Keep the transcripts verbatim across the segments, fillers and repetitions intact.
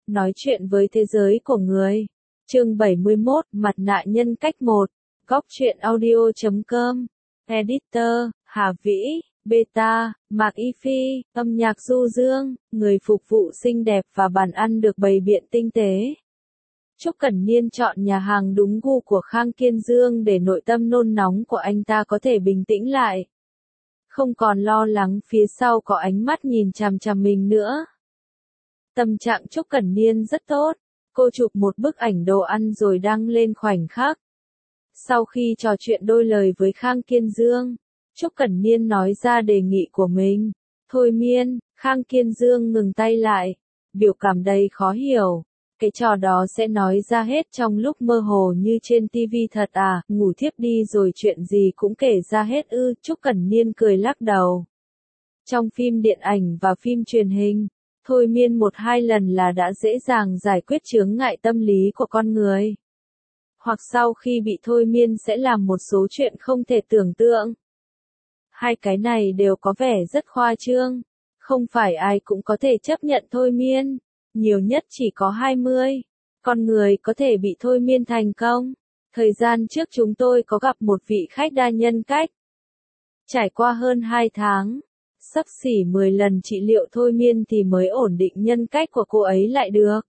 Nói chuyện với thế giới của người. Chương bảy mươi mốt, Mặt nạ nhân cách một. Góc truyện audio chấm com. Editor, Hà Vĩ, Beta, Mạc Y Phi, âm nhạc Du Dương, người phục vụ xinh đẹp và bàn ăn được bày biện tinh tế. Trúc Cẩn Niên chọn nhà hàng đúng gu của Khang Kiên Dương để nội tâm nôn nóng của anh ta có thể bình tĩnh lại. Không còn lo lắng phía sau có ánh mắt nhìn chằm chằm mình nữa. Tâm trạng Trúc Cẩn Niên rất tốt, cô chụp một bức ảnh đồ ăn rồi đăng lên khoảnh khắc. Sau khi trò chuyện đôi lời với Khang Kiên Dương, Trúc Cẩn Niên nói ra đề nghị của mình. Thôi miên, Khang Kiên Dương ngừng tay lại, biểu cảm đầy khó hiểu. Cái trò đó sẽ nói ra hết trong lúc mơ hồ như trên tivi thật à, ngủ thiếp đi rồi chuyện gì cũng kể ra hết ư, Trúc Cẩn Niên cười lắc đầu. Trong phim điện ảnh và phim truyền hình, thôi miên một hai lần là đã dễ dàng giải quyết chướng ngại tâm lý của con người. Hoặc sau khi bị thôi miên sẽ làm một số chuyện không thể tưởng tượng. Hai cái này đều có vẻ rất khoa trương. Không phải ai cũng có thể chấp nhận thôi miên. Nhiều nhất chỉ có hai mươi. Con người có thể bị thôi miên thành công. Thời gian trước chúng tôi có gặp một vị khách đa nhân cách. Trải qua hơn hai tháng, xấp xỉ mười lần trị liệu thôi miên thì mới ổn định nhân cách của cô ấy lại được.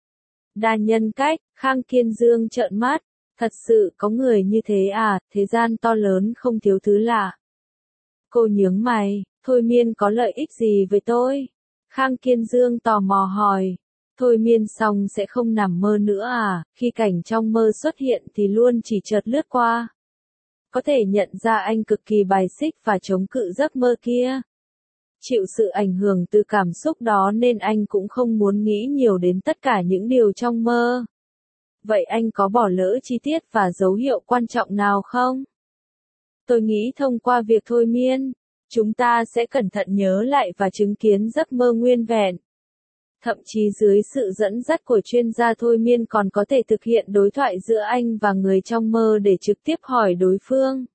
Đa nhân cách, Khang Kiên Dương trợn mắt. Thật sự có người như thế à, thế gian to lớn không thiếu thứ lạ. Cô nhướng mày, thôi miên có lợi ích gì với tôi? Khang Kiên Dương tò mò hỏi. Thôi miên xong sẽ không nằm mơ nữa à, khi cảnh trong mơ xuất hiện thì luôn chỉ chợt lướt qua. Có thể nhận ra anh cực kỳ bài xích và chống cự giấc mơ kia. Chịu sự ảnh hưởng từ cảm xúc đó nên anh cũng không muốn nghĩ nhiều đến tất cả những điều trong mơ. Vậy anh có bỏ lỡ chi tiết và dấu hiệu quan trọng nào không? Tôi nghĩ thông qua việc thôi miên, chúng ta sẽ cẩn thận nhớ lại và chứng kiến giấc mơ nguyên vẹn. Thậm chí dưới sự dẫn dắt của chuyên gia thôi miên còn có thể thực hiện đối thoại giữa anh và người trong mơ để trực tiếp hỏi đối phương.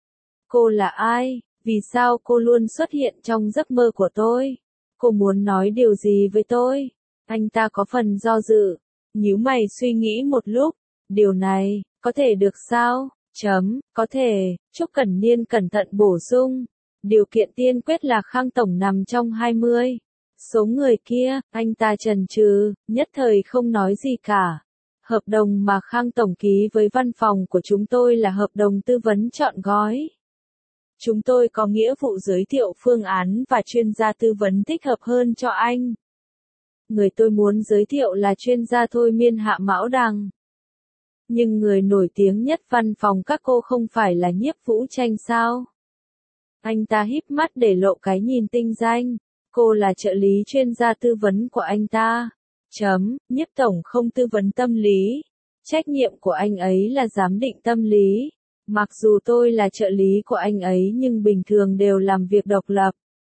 Cô là ai? Vì sao cô luôn xuất hiện trong giấc mơ của tôi? Cô muốn nói điều gì với tôi? Anh ta có phần do dự, nhíu mày suy nghĩ một lúc. Điều này, có thể được sao? Chấm, có thể, Trúc Cẩn Niên cẩn thận bổ sung. Điều kiện tiên quyết là Khang Tổng nằm trong hai mươi. Số người kia, anh ta chần chừ, nhất thời không nói gì cả. Hợp đồng mà Khang Tổng ký với văn phòng của chúng tôi là hợp đồng tư vấn trọn gói. Chúng tôi có nghĩa vụ giới thiệu phương án và chuyên gia tư vấn thích hợp hơn cho anh. Người tôi muốn giới thiệu là chuyên gia thôi miên Hạ Mão Đằng. Nhưng người nổi tiếng nhất văn phòng các cô không phải là Nhiếp Vũ Tranh sao? Anh ta híp mắt để lộ cái nhìn tinh danh. Cô là trợ lý chuyên gia tư vấn của anh ta. Chấm, Nhiếp Tổng không tư vấn tâm lý. Trách nhiệm của anh ấy là giám định tâm lý. Mặc dù tôi là trợ lý của anh ấy nhưng bình thường đều làm việc độc lập.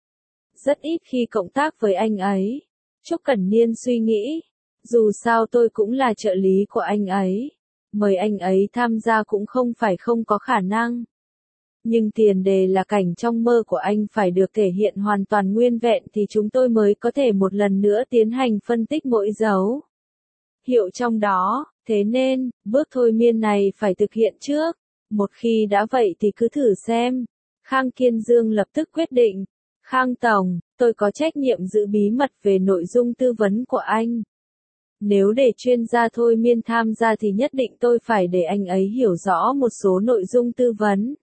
Rất ít khi cộng tác với anh ấy. Trúc Cẩn Niên suy nghĩ. Dù sao tôi cũng là trợ lý của anh ấy. Mời anh ấy tham gia cũng không phải không có khả năng. Nhưng tiền đề là cảnh trong mơ của anh phải được thể hiện hoàn toàn nguyên vẹn thì chúng tôi mới có thể một lần nữa tiến hành phân tích mỗi dấu hiệu trong đó. Thế nên, bước thôi miên này phải thực hiện trước. Một khi đã vậy thì cứ thử xem. Khang Kiên Dương lập tức quyết định. Khang Tổng, tôi có trách nhiệm giữ bí mật về nội dung tư vấn của anh. Nếu để chuyên gia thôi miên tham gia thì nhất định tôi phải để anh ấy hiểu rõ một số nội dung tư vấn.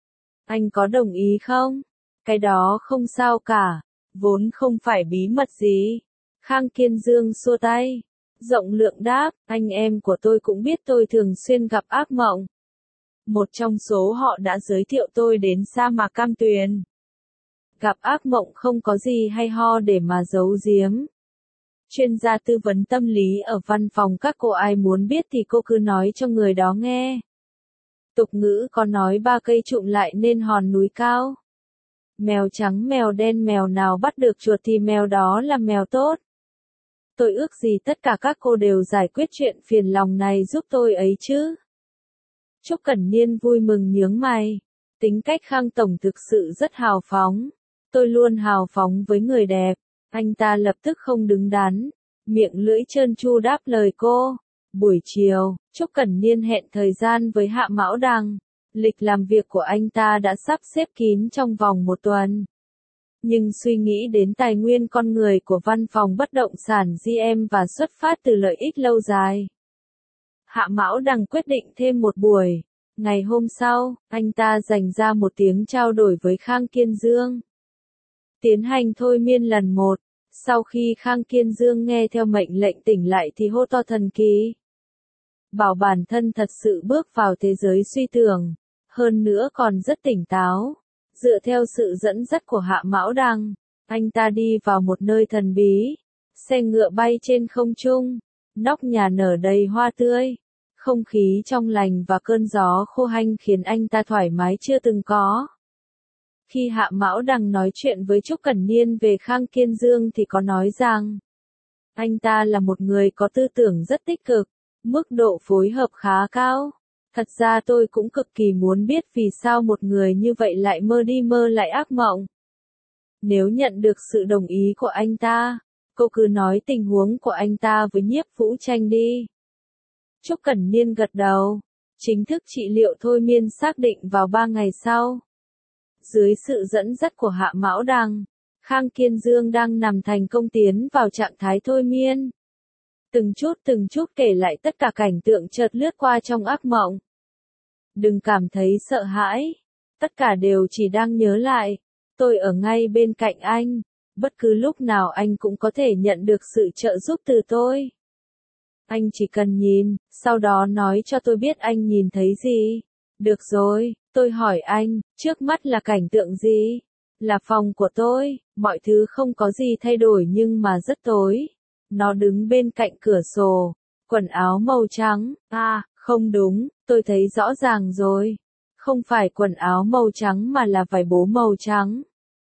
Anh có đồng ý không? Cái đó không sao cả. Vốn không phải bí mật gì. Khang Kiên Dương xua tay. Rộng lượng đáp, anh em của tôi cũng biết tôi thường xuyên gặp ác mộng. Một trong số họ đã giới thiệu tôi đến sa mạc Cam Tuyền. Gặp ác mộng không có gì hay ho để mà giấu giếm. Chuyên gia tư vấn tâm lý ở văn phòng các cô ai muốn biết thì cô cứ nói cho người đó nghe. Tục ngữ có nói ba cây trụm lại nên hòn núi cao. Mèo trắng mèo đen mèo nào bắt được chuột thì mèo đó là mèo tốt. Tôi ước gì tất cả các cô đều giải quyết chuyện phiền lòng này giúp tôi ấy chứ. Trúc Cẩn Niên vui mừng nhướng mày. Tính cách Khang Tổng thực sự rất hào phóng. Tôi luôn hào phóng với người đẹp. Anh ta lập tức không đứng đắn. miệng lưỡi trơn tru đáp lời cô. Buổi chiều, Trúc Cẩn Niên hẹn thời gian với Hạ Mão Đằng. Lịch làm việc của anh ta đã sắp xếp kín trong vòng một tuần. Nhưng suy nghĩ đến tài nguyên con người của văn phòng bất động sản giê em và xuất phát từ lợi ích lâu dài, Hạ Mão Đằng quyết định thêm một buổi. Ngày hôm sau, anh ta dành ra một tiếng trao đổi với Khang Kiên Dương. Tiến hành thôi miên lần một. Sau khi Khang Kiên Dương nghe theo mệnh lệnh tỉnh lại thì hô to thần kỳ. Bảo bản thân thật sự bước vào thế giới suy tưởng. Hơn nữa còn rất tỉnh táo. Dựa theo sự dẫn dắt của Hạ Mão Đằng, anh ta đi vào một nơi thần bí. Xe ngựa bay trên không trung. Nóc nhà nở đầy hoa tươi. Không khí trong lành và cơn gió khô hanh khiến anh ta thoải mái chưa từng có. Khi Hạ Mão Đằng nói chuyện với Trúc Cẩn Niên về Khang Kiên Dương thì có nói rằng anh ta là một người có tư tưởng rất tích cực, mức độ phối hợp khá cao. Thật ra tôi cũng cực kỳ muốn biết vì sao một người như vậy lại mơ đi mơ lại ác mộng. Nếu nhận được sự đồng ý của anh ta, cô cứ nói tình huống của anh ta với Nhiếp Vũ Tranh đi. Trúc Cẩn Niên gật đầu. Chính thức trị liệu thôi miên xác định vào ba ngày sau. Dưới sự dẫn dắt của Hạ Mão Đằng, Khang Kiên Dương đang nằm thành công tiến vào trạng thái thôi miên. Từng chút từng chút kể lại tất cả cảnh tượng chợt lướt qua trong ác mộng. Đừng cảm thấy sợ hãi. Tất cả đều chỉ đang nhớ lại. Tôi ở ngay bên cạnh anh. Bất cứ lúc nào anh cũng có thể nhận được sự trợ giúp từ tôi. Anh chỉ cần nhìn, sau đó nói cho tôi biết anh nhìn thấy gì. Được rồi, tôi hỏi anh, trước mắt là cảnh tượng gì? Là phòng của tôi, mọi thứ không có gì thay đổi nhưng mà rất tối. Nó đứng bên cạnh cửa sổ, quần áo màu trắng. À, không đúng, tôi thấy rõ ràng rồi. Không phải quần áo màu trắng mà là vải bố màu trắng.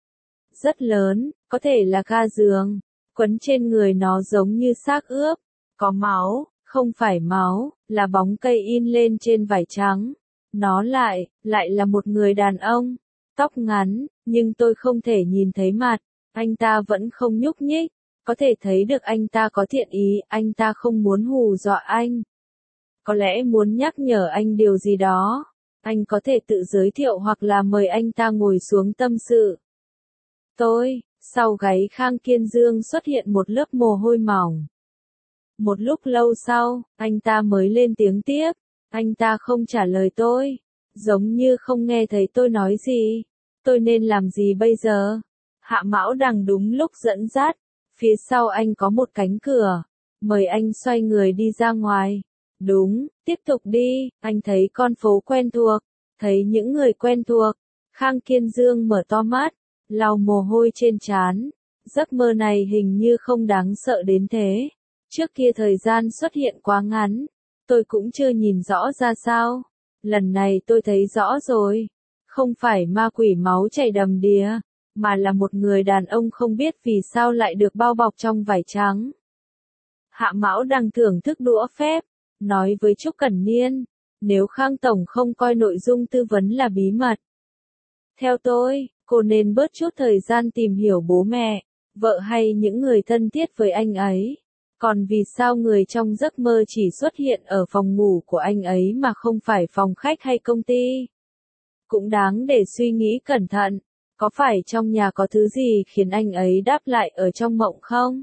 Rất lớn, có thể là ga giường. Quấn trên người nó giống như xác ướp. Có máu, không phải máu, là bóng cây in lên trên vải trắng. Nó lại, lại là một người đàn ông. Tóc ngắn, nhưng tôi không thể nhìn thấy mặt. Anh ta vẫn không nhúc nhích. Có thể thấy được anh ta có thiện ý, anh ta không muốn hù dọa anh. Có lẽ muốn nhắc nhở anh điều gì đó. Anh có thể tự giới thiệu hoặc là mời anh ta ngồi xuống tâm sự. Tôi, sau gáy Khang Kiên Dương xuất hiện một lớp mồ hôi mỏng. Một lúc lâu sau, anh ta mới lên tiếng tiếp. Anh ta không trả lời tôi. Giống như không nghe thấy tôi nói gì. Tôi nên làm gì bây giờ? Hạ Mão Đằng đúng lúc dẫn dắt. Phía sau anh có một cánh cửa. Mời anh xoay người đi ra ngoài. Đúng, tiếp tục đi. Anh thấy con phố quen thuộc. Thấy những người quen thuộc. Khang Kiên Dương mở to mắt. Lau mồ hôi trên trán. Giấc mơ này hình như không đáng sợ đến thế. Trước kia thời gian xuất hiện quá ngắn. Tôi cũng chưa nhìn rõ ra sao. Lần này tôi thấy rõ rồi. Không phải ma quỷ máu chảy đầm đìa. Mà là một người đàn ông không biết vì sao lại được bao bọc trong vải trắng. Hạ Mão Đằng thưởng thức đũa phép. Nói với Trúc Cẩn Niên. Nếu Khang Tổng không coi nội dung tư vấn là bí mật. Theo tôi, cô nên bớt chút thời gian tìm hiểu bố mẹ, vợ hay những người thân thiết với anh ấy. Còn vì sao người trong giấc mơ chỉ xuất hiện ở phòng ngủ của anh ấy mà không phải phòng khách hay công ty? Cũng đáng để suy nghĩ cẩn thận. Có phải trong nhà có thứ gì khiến anh ấy đáp lại ở trong mộng không?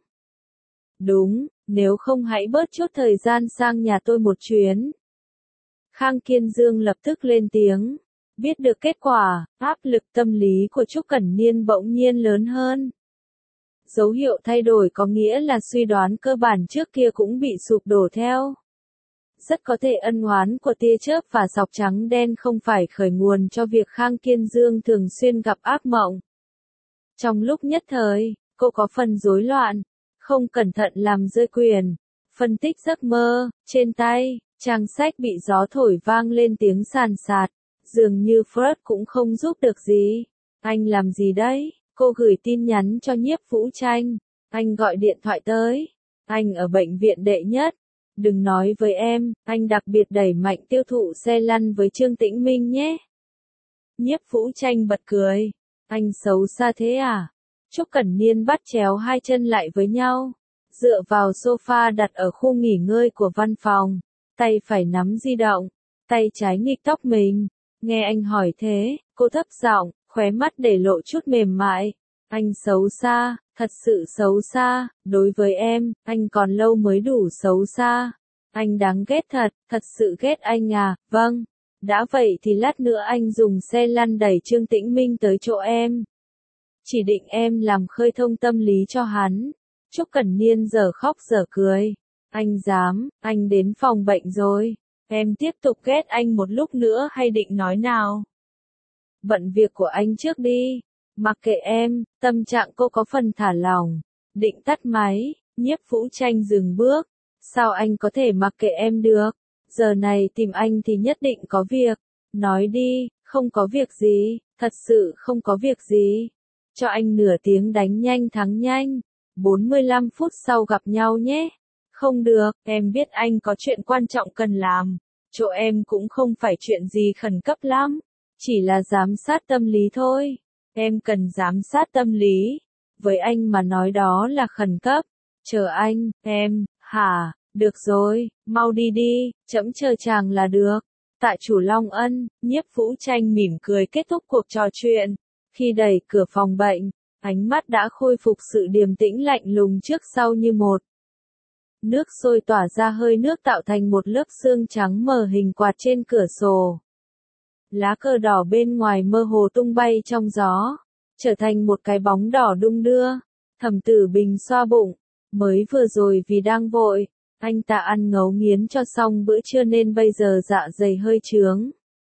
Đúng, nếu không hãy bớt chút thời gian sang nhà tôi một chuyến. Khang Kiên Dương lập tức lên tiếng. Biết được kết quả, áp lực tâm lý của Trúc Cẩn Niên bỗng nhiên lớn hơn. Dấu hiệu thay đổi có nghĩa là suy đoán cơ bản trước kia cũng bị sụp đổ theo. Rất có thể ân oán của tia chớp và sọc trắng đen không phải khởi nguồn cho việc Khang Kiên Dương thường xuyên gặp ác mộng. Trong lúc nhất thời, cô có phần rối loạn, không cẩn thận làm rơi quyền. Phân tích giấc mơ, trên tay, trang sách bị gió thổi vang lên tiếng sàn sạt. Dường như Freud cũng không giúp được gì. Anh làm gì đấy? Cô gửi tin nhắn cho Nhiếp Vũ Tranh. Anh gọi điện thoại tới. Anh ở bệnh viện đệ nhất. Đừng nói với em, anh đặc biệt đẩy mạnh tiêu thụ xe lăn với Trương Tĩnh Minh nhé. Nhiếp Vũ Tranh bật cười. Anh xấu xa thế à? Trúc Cẩn Niên bắt chéo hai chân lại với nhau. dựa vào sofa đặt ở khu nghỉ ngơi của văn phòng, tay phải nắm di động, tay trái nghịch tóc mình. Nghe anh hỏi thế, cô thấp giọng, khóe mắt để lộ chút mềm mại. Anh xấu xa, thật sự xấu xa, đối với em, anh còn lâu mới đủ xấu xa. Anh đáng ghét thật, thật sự ghét anh à, vâng. Đã vậy thì lát nữa anh dùng xe lăn đẩy Trương Tĩnh Minh tới chỗ em. Chỉ định em làm khơi thông tâm lý cho hắn. Trúc Cẩn Niên giờ khóc giờ cười. Anh dám, anh đến phòng bệnh rồi. Em tiếp tục ghét anh một lúc nữa hay định nói nào? Bận việc của anh trước đi. Mặc kệ em, tâm trạng cô có phần thả lỏng. Định tắt máy, Nhiếp Vũ Tranh dừng bước. Sao anh có thể mặc kệ em được? Giờ này tìm anh thì nhất định có việc. Nói đi, không có việc gì, thật sự không có việc gì. Cho anh nửa tiếng đánh nhanh thắng nhanh. bốn mươi lăm phút sau gặp nhau nhé. Không được, em biết anh có chuyện quan trọng cần làm. Chỗ em cũng không phải chuyện gì khẩn cấp lắm. Chỉ là giám sát tâm lý thôi. Em cần giám sát tâm lý. Với anh mà nói đó là khẩn cấp. Chờ anh, em, hả, được rồi, mau đi đi, trẫm chờ chàng là được. Tại Chủ Long Ân, Nhiếp Vũ Tranh mỉm cười kết thúc cuộc trò chuyện. Khi đẩy cửa phòng bệnh, ánh mắt đã khôi phục sự điềm tĩnh lạnh lùng trước sau như một. Nước sôi tỏa ra hơi nước tạo thành một lớp sương trắng mờ hình quạt trên cửa sổ. Lá cờ đỏ bên ngoài mơ hồ tung bay trong gió, trở thành một cái bóng đỏ đung đưa. Thẩm Tử Bình xoa bụng, mới vừa rồi vì đang vội, anh ta ăn ngấu nghiến cho xong bữa trưa nên bây giờ dạ dày hơi chướng.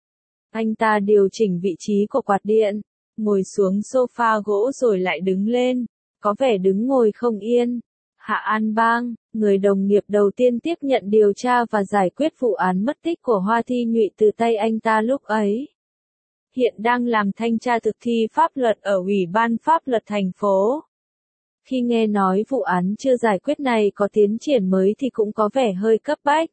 Anh ta điều chỉnh vị trí của quạt điện, ngồi xuống sofa gỗ rồi lại đứng lên, có vẻ đứng ngồi không yên. Hạ An Bang, người đồng nghiệp đầu tiên tiếp nhận điều tra và giải quyết vụ án mất tích của Hoa Thi Nhụy từ tay anh ta lúc ấy. Hiện đang làm thanh tra thực thi pháp luật ở Ủy ban Pháp luật thành phố. Khi nghe nói vụ án chưa giải quyết này có tiến triển mới thì cũng có vẻ hơi cấp bách.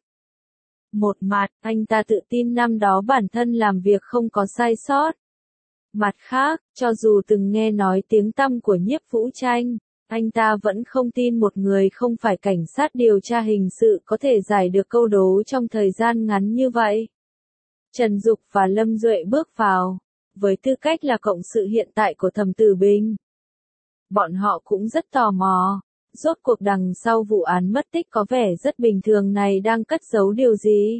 Một mặt, anh ta tự tin năm đó bản thân làm việc không có sai sót. Mặt khác, cho dù từng nghe nói tiếng tăm của Nhiếp Vũ Tranh, anh ta vẫn không tin một người không phải cảnh sát điều tra hình sự có thể giải được câu đố trong thời gian ngắn như vậy. Trần Dục và Lâm Duệ bước vào, với tư cách là cộng sự hiện tại của Thẩm Tử Bình. Bọn họ cũng rất tò mò, rốt cuộc đằng sau vụ án mất tích có vẻ rất bình thường này đang cất giấu điều gì.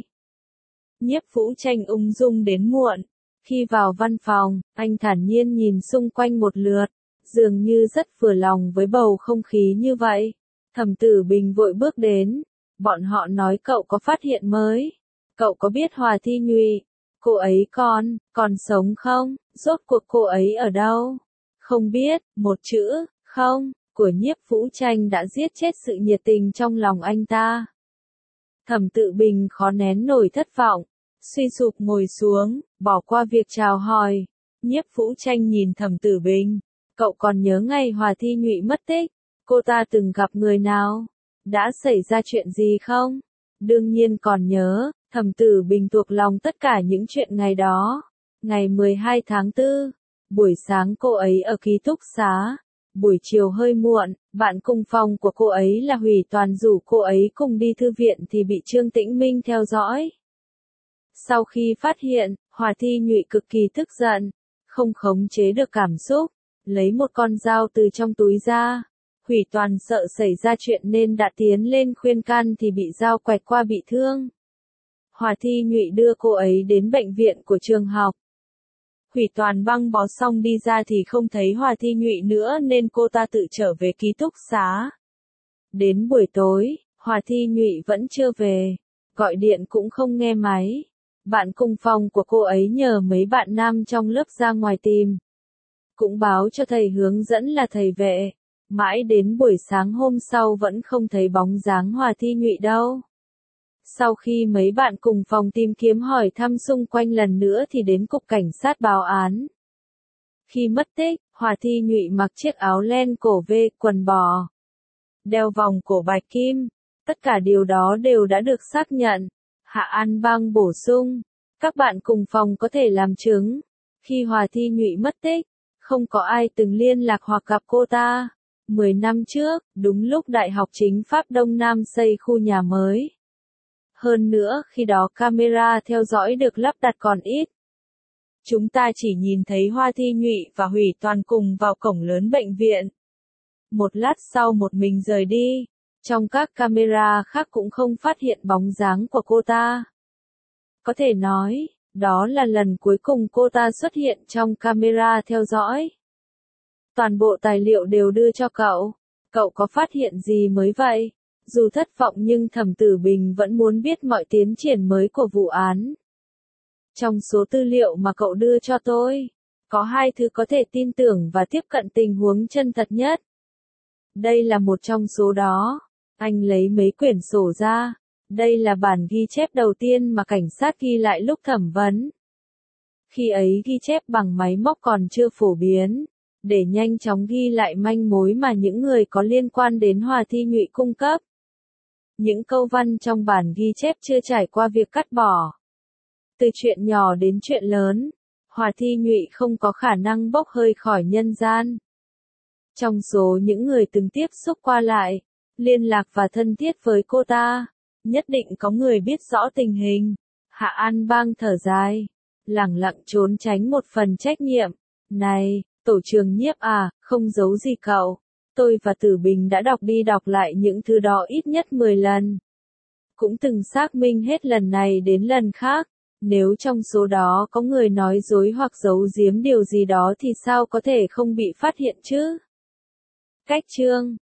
Nhiếp Vũ Tranh ung dung đến muộn. Khi vào văn phòng, anh thản nhiên nhìn xung quanh một lượt, dường như rất vừa lòng với bầu không khí như vậy. Thẩm Tử Bình vội bước đến. Bọn họ nói cậu có phát hiện mới. Cậu có biết Hoa Thi Nhụy? Cô ấy còn, còn sống không? Rốt cuộc cô ấy ở đâu? Không biết, một chữ, không, của Nhiếp Vũ Tranh đã giết chết sự nhiệt tình trong lòng anh ta. Thẩm Tự Bình khó nén nổi thất vọng, suy sụp ngồi xuống, bỏ qua việc chào hỏi. Nhiếp Vũ Tranh nhìn Thẩm Tử Bình, cậu còn nhớ ngày Hoa Thi Nhụy mất tích, cô ta từng gặp người nào? Đã xảy ra chuyện gì không? Đương nhiên còn nhớ, Thẩm Tử Bình thuộc lòng tất cả những chuyện ngày đó. Ngày mười hai tháng tư, buổi sáng cô ấy ở ký túc xá, buổi chiều hơi muộn, bạn cùng phòng của cô ấy là Hủy Toàn rủ cô ấy cùng đi thư viện thì bị Trương Tĩnh Minh theo dõi. Sau khi phát hiện, Hoa Thi Nhụy cực kỳ tức giận, không khống chế được cảm xúc, lấy một con dao từ trong túi ra. Hủy Toàn sợ xảy ra chuyện nên đã tiến lên khuyên can thì bị dao quẹt qua bị thương. Hoa Thi Nhụy đưa cô ấy đến bệnh viện của trường học. Hủy Toàn băng bó xong đi ra thì không thấy Hoa Thi Nhụy nữa nên cô ta tự trở về ký túc xá. Đến buổi tối, Hoa Thi Nhụy vẫn chưa về, gọi điện cũng không nghe máy. Bạn cùng phòng của cô ấy nhờ mấy bạn nam trong lớp ra ngoài tìm. Cũng báo cho thầy hướng dẫn là thầy vệ. Mãi đến buổi sáng hôm sau vẫn không thấy bóng dáng Hoa Thi Nhụy đâu. Sau khi mấy bạn cùng phòng tìm kiếm hỏi thăm xung quanh lần nữa thì đến cục cảnh sát báo án. Khi mất tích, Hoa Thi Nhụy mặc chiếc áo len cổ V, quần bò, đeo vòng cổ bạch kim. Tất cả điều đó đều đã được xác nhận. Hạ An Bang bổ sung, các bạn cùng phòng có thể làm chứng. Khi Hoa Thi Nhụy mất tích, không có ai từng liên lạc hoặc gặp cô ta. Mười năm trước, đúng lúc Đại học Chính pháp Đông Nam xây khu nhà mới. Hơn nữa, khi đó camera theo dõi được lắp đặt còn ít. Chúng ta chỉ nhìn thấy Hoa Thi Nhụy và Hủy Toàn cùng vào cổng lớn bệnh viện. Một lát sau một mình rời đi. Trong các camera khác cũng không phát hiện bóng dáng của cô ta. Có thể nói, đó là lần cuối cùng cô ta xuất hiện trong camera theo dõi. Toàn bộ tài liệu đều đưa cho cậu. Cậu có phát hiện gì mới vậy? Dù thất vọng nhưng Thẩm Tử Bình vẫn muốn biết mọi tiến triển mới của vụ án. Trong số tư liệu mà cậu đưa cho tôi, có hai thứ có thể tin tưởng và tiếp cận tình huống chân thật nhất. Đây là một trong số đó. Anh lấy mấy quyển sổ ra. Đây là bản ghi chép đầu tiên mà cảnh sát ghi lại lúc thẩm vấn. Khi ấy ghi chép bằng máy móc còn chưa phổ biến, để nhanh chóng ghi lại manh mối mà những người có liên quan đến Hoa Thi Nhụy cung cấp. Những câu văn trong bản ghi chép chưa trải qua việc cắt bỏ. Từ chuyện nhỏ đến chuyện lớn, Hoa Thi Nhụy không có khả năng bốc hơi khỏi nhân gian. Trong số những người từng tiếp xúc qua lại, liên lạc và thân thiết với cô ta, nhất định có người biết rõ tình hình. Hạ An Bang thở dài, lẳng lặng trốn tránh một phần trách nhiệm. Này, tổ trưởng Nhiếp à, không giấu gì cậu. Tôi và Tử Bình đã đọc đi đọc lại những thứ đó ít nhất mười lần. Cũng từng xác minh hết lần này đến lần khác. Nếu trong số đó có người nói dối hoặc giấu giếm điều gì đó thì sao có thể không bị phát hiện chứ? Cách chương